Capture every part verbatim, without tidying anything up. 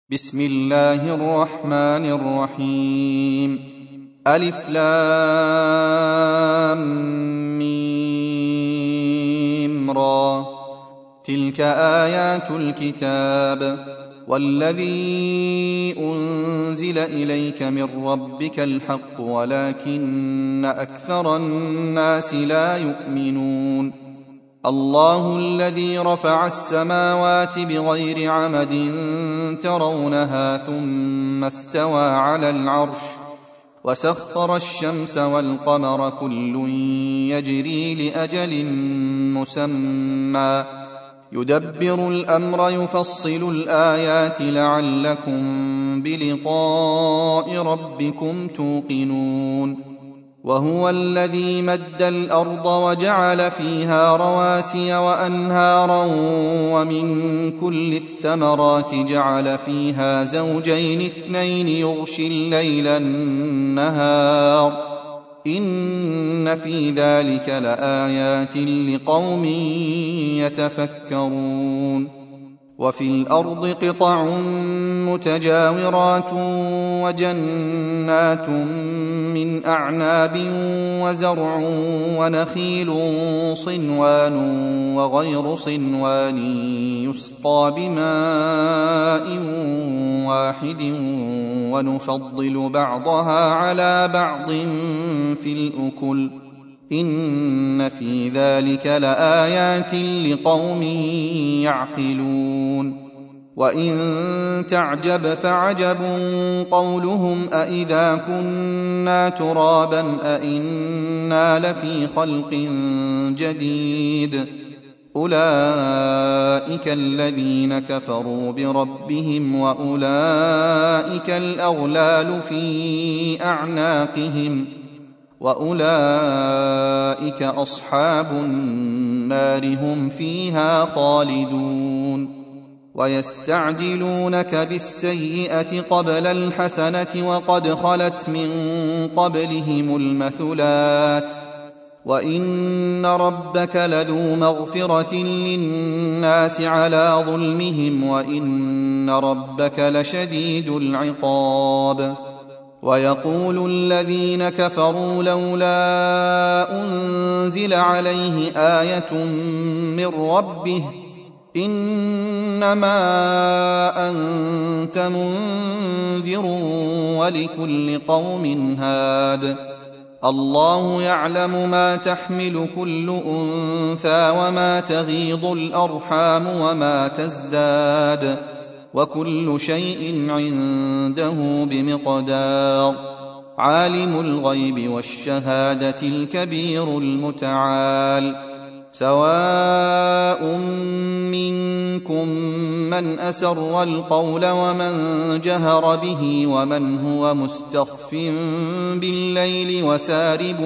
بسم الله الرحمن الرحيم. ألف لام ميم را. تلك آيات الكتاب والذي أنزل إليك من ربك الحق ولكن أكثر الناس لا يؤمنون. الله الذي رفع السماوات بغير عمد ترونها ثم استوى على العرش وسخر الشمس والقمر كل يجري لأجل مسمى يدبر الأمر يفصل الآيات لعلكم بلقاء ربكم توقنون. وهو الذي مد الأرض وجعل فيها رواسي وأنهارا ومن كل الثمرات جعل فيها زوجين اثنين يغشي الليل النهار إن في ذلك لآيات لقوم يتفكرون. وفي الأرض قطع متجاورات وجنات من أعناب وزرع ونخيل صنوان وغير صنوان يسقى بماء واحد ونفضل بعضها على بعض في الأكل إن في ذلك لآيات لقوم يعقلون. وإن تعجب فعجب قولهم أإذا كنا ترابا أإنا لفي خلق جديد أولئك الذين كفروا بربهم وأولئك الأغلال في أعناقهم وأولئك أصحاب النار هم فيها خالدون. ويستعجلونك بالسيئة قبل الحسنة وقد خلت من قبلهم المثلات وإن ربك لذو مغفرة للناس على ظلمهم وإن ربك لشديد العقاب. ويقول الذين كفروا لولا أنزل عليه آية من ربه إنما أنت منذر ولكل قوم هاد الله يعلم ما تحمل كل أنثى وما تغيض الأرحام وما تزداد وكل شيء عنده بمقدار. عالم الغيب والشهادة الكبير المتعال. سواء منكم من أسر القول ومن جهر به ومن هو مستخف بالليل وسارب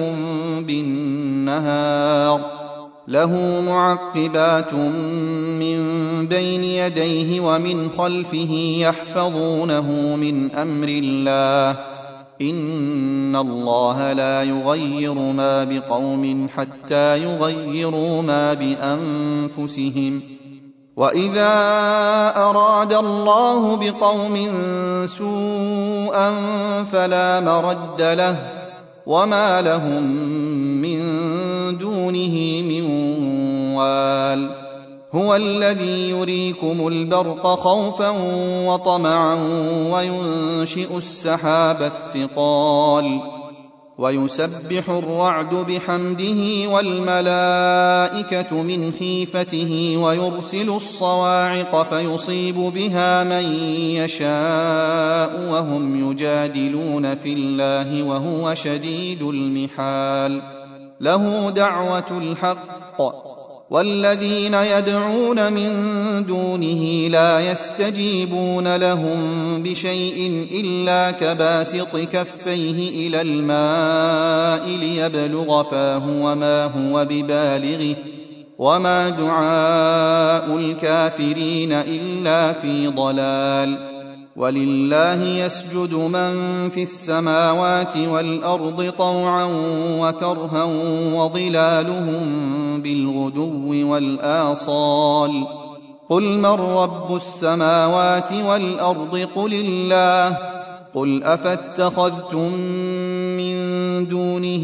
بالنهار له معقبات من بين يديه ومن خلفه يحفظونه من أمر الله إن الله لا يغير ما بقوم حتى يغيروا ما بأنفسهم وإذا أراد الله بقوم سوءا فلا مرد له وما لهم من دونه من وال. هو الذي يريكم البرق خوفا وطمعا وينشئ السحاب الثقال ويسبح الرعد بحمده والملائكة من خيفته ويرسل الصواعق فيصيب بها من يشاء وهم يجادلون في الله وهو شديد المحال. له دعوة الحق والذين يدعون من دونه لا يستجيبون لهم بشيء إلا كباسط كفيه إلى الماء ليبلغ فاه وما هو ببالغه وما دعاء الكافرين إلا في ضلال. ولله يسجد من في السماوات والأرض طوعا وكرها وظلالهم بالغدو والآصال قل من رب السماوات والأرض قل الله قل أفاتخذتم من دونه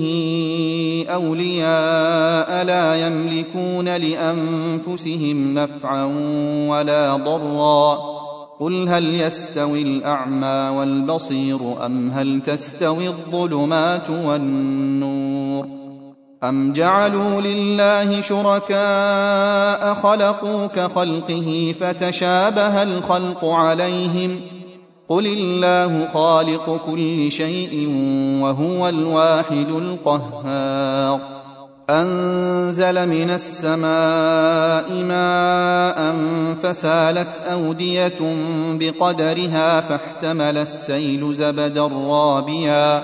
أولياء لا يملكون لأنفسهم نفعا ولا ضرا قل هل يستوي الأعمى والبصير أم هل تستوي الظلمات والنور أم جعلوا لله شركاء خلقوا كخلقه فتشابه الخلق عليهم قل الله خالق كل شيء وهو الواحد القهار أنزل من السماء ماء فسالت أودية بقدرها فاحتمل السيل زبدا رابيا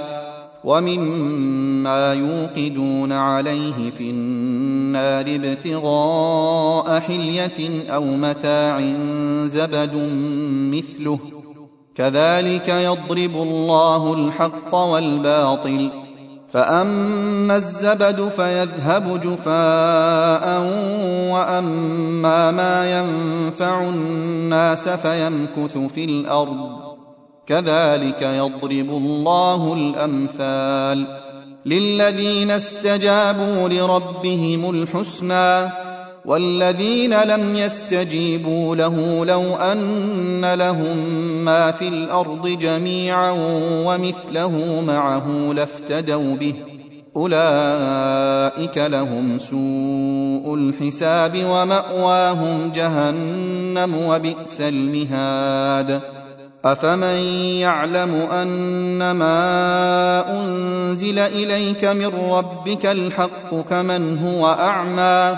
ومما يوقدون عليه في النار ابتغاء حلية أو متاع زبد مثله كذلك يضرب الله الحق والباطل فأما الزبد فيذهب جفاء وأما ما ينفع الناس فيمكث في الأرض كذلك يضرب الله الأمثال للذين استجابوا لربهم الحسنى والذين لم يستجيبوا له لو أن لهم ما في الأرض جميعا ومثله معه لافتدوا به أولئك لهم سوء الحساب ومأواهم جهنم وبئس المهاد أفمن يعلم أنما أنزل إليك من ربك الحق كمن هو أعمى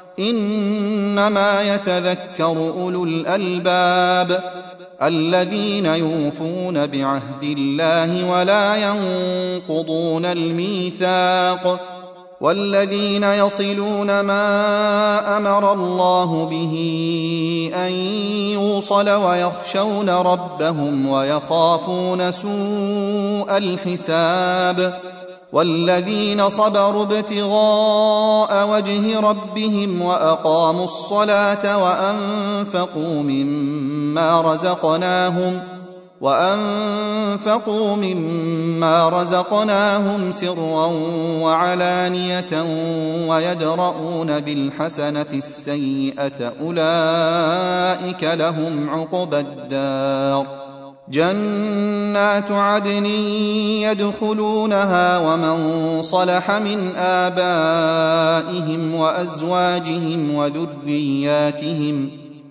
إنما يتذكر أولو الألباب الذين يوفون بعهد الله ولا ينقضون الميثاق والذين يصلون ما أمر الله به أن يوصل ويخشون ربهم ويخافون سوء الحساب والذين صبروا ابتغاء وجه ربهم وأقاموا الصلاة وأنفقوا مما رزقناهم وأنفقوا مما رزقناهم سرا وعلانية ويدرؤون بالحسنة السيئة أولئك لهم عقبى الدار جنات عدن يدخلونها ومن صلح من آبائهم وأزواجهم وذرياتهم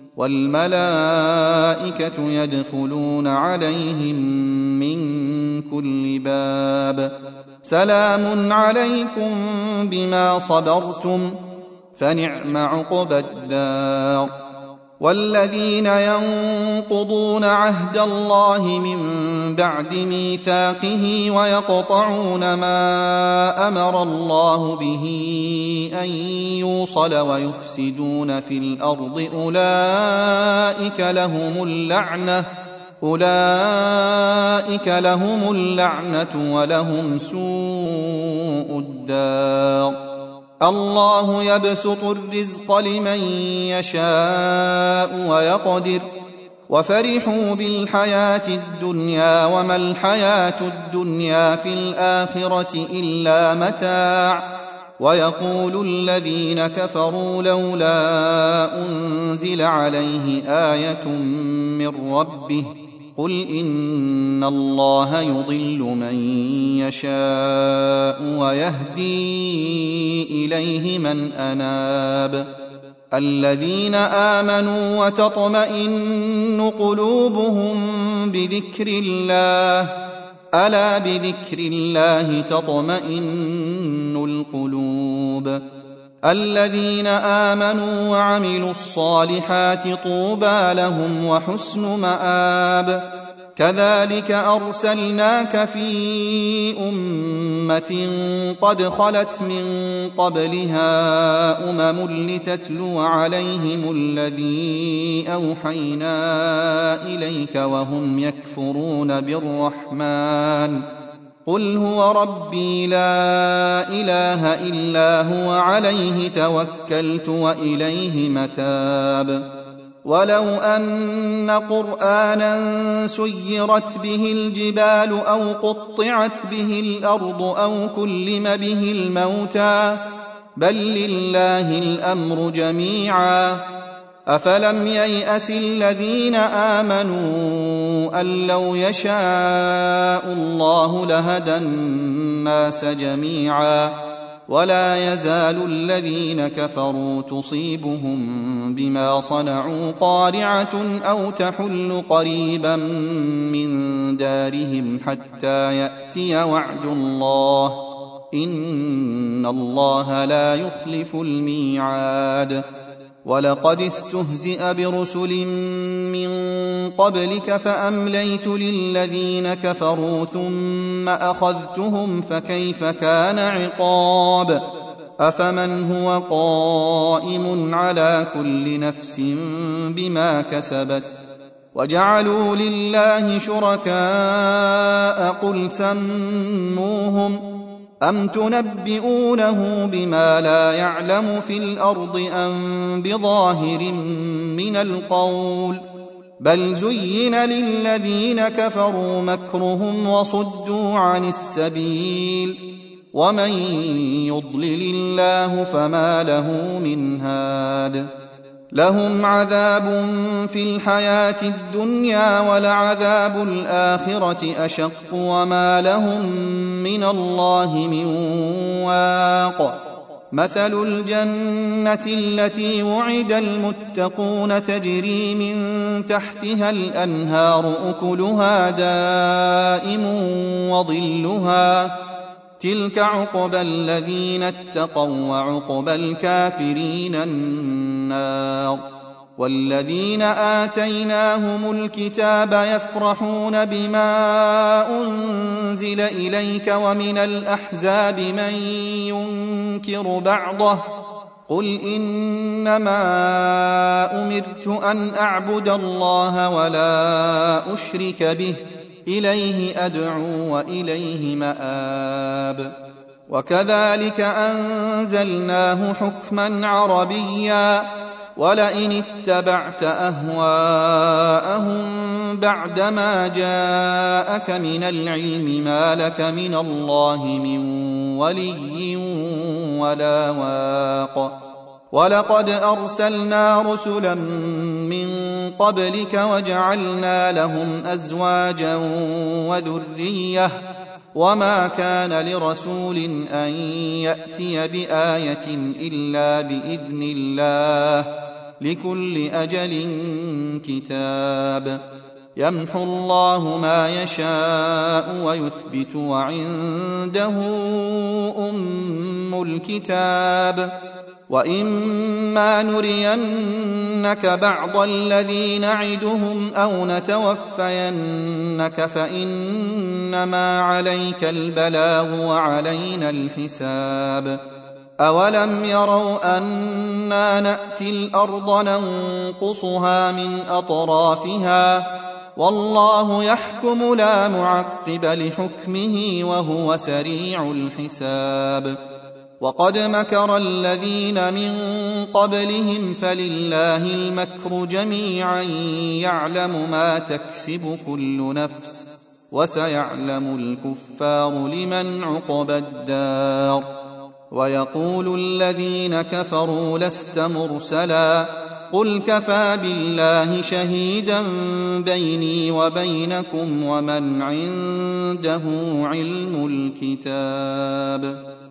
والملائكة يدخلون عليهم من كل باب سلام عليكم بما صبرتم فنعم عقبى الدار والذين ينقضون عهد الله من بعد ميثاقه ويقطعون ما أمر الله به أن يوصل ويفسدون في الأرض أولئك لهم اللعنة أولئك لهم اللعنة ولهم سوء الدار الله يبسط الرزق لمن يشاء ويقدر وفرحوا بالحياة الدنيا وما الحياة الدنيا في الآخرة إلا متاع ويقول الذين كفروا لولا أنزل عليه آية من ربه قل إن الله يضل من يشاء ويهدي إليه من أناب الذين آمنوا وتطمئن قلوبهم بذكر الله ألا بذكر الله تطمئن القلوب الذين آمنوا وعملوا الصالحات طوبى لهم وحسن مآب كذلك أرسلناك في أمة قد خلت من قبلها أمم لتتلو عليهم الذي أوحينا إليك وهم يكفرون بالرحمن قل هو ربي لا إله إلا هو عليه توكلت وإليه متاب ولو أن قرآنا سيرت به الجبال أو قطعت به الأرض أو كلم به الموتى بل لله الأمر جميعا أفلم ييأس الذين آمنوا أن لو يشاء الله لهدى الناس جميعا ولا يزال الذين كفروا تصيبهم بما صنعوا قارعة أو تحل قريبا من دارهم حتى يأتي وعد الله إن الله لا يخلف الميعاد ولقد استهزئ برسل من قبلك فأمليت للذين كفروا ثم أخذتهم فكيف كان عقاب أفمن هو قائم على كل نفس بما كسبت وجعلوا لله شركاء قل سموهم أم تنبئونه بما لا يعلم في الأرض أم بظاهر من القول بل زين للذين كفروا مكرهم وصدوا عن السبيل ومن يضلل الله فما له من هاد لهم عذاب في الحياة الدنيا ولعذاب الآخرة أشق وما لهم من الله من واق مثل الجنة التي وعد المتقون تجري من تحتها الأنهار أكلها دائم وظلها تلك عقبى الذين اتقوا وعقبى الكافرين النار والذين آتيناهم الكتاب يفرحون بما أنزل إليك ومن الأحزاب من ينكر بعضه قل إنما أمرت أن أعبد الله ولا أشرك به إليه أدعو وإليه مآب وكذلك أنزلناه حكما عربيا ولئن اتبعت أهواءهم بعدما جاءك من العلم ما لك من الله من ولي ولا واق ولقد أرسلنا رسلا من قبلك وجعلنا لهم أزواجا وذرية وما كان لرسول أن يأتي بآية إلا بإذن الله لكل أجل كتاب يمحو الله ما يشاء ويثبت وعنده أم الكتاب وإما نرينك بعض الذي نعدهم أو نتوفينك فإنما عليك البلاغ وعلينا الحساب أولم يروا أنا نأتي الأرض ننقصها من أطرافها والله يحكم لا معقب لحكمه وهو سريع الحساب وقد مكر الذين من قبلهم فلله المكر جميعا يعلم ما تكسب كل نفس وسيعلم الكفار لمن عقبى الدار ويقول الذين كفروا لست مرسلا قل كفى بالله شهيدا بيني وبينكم ومن عنده علم الكتاب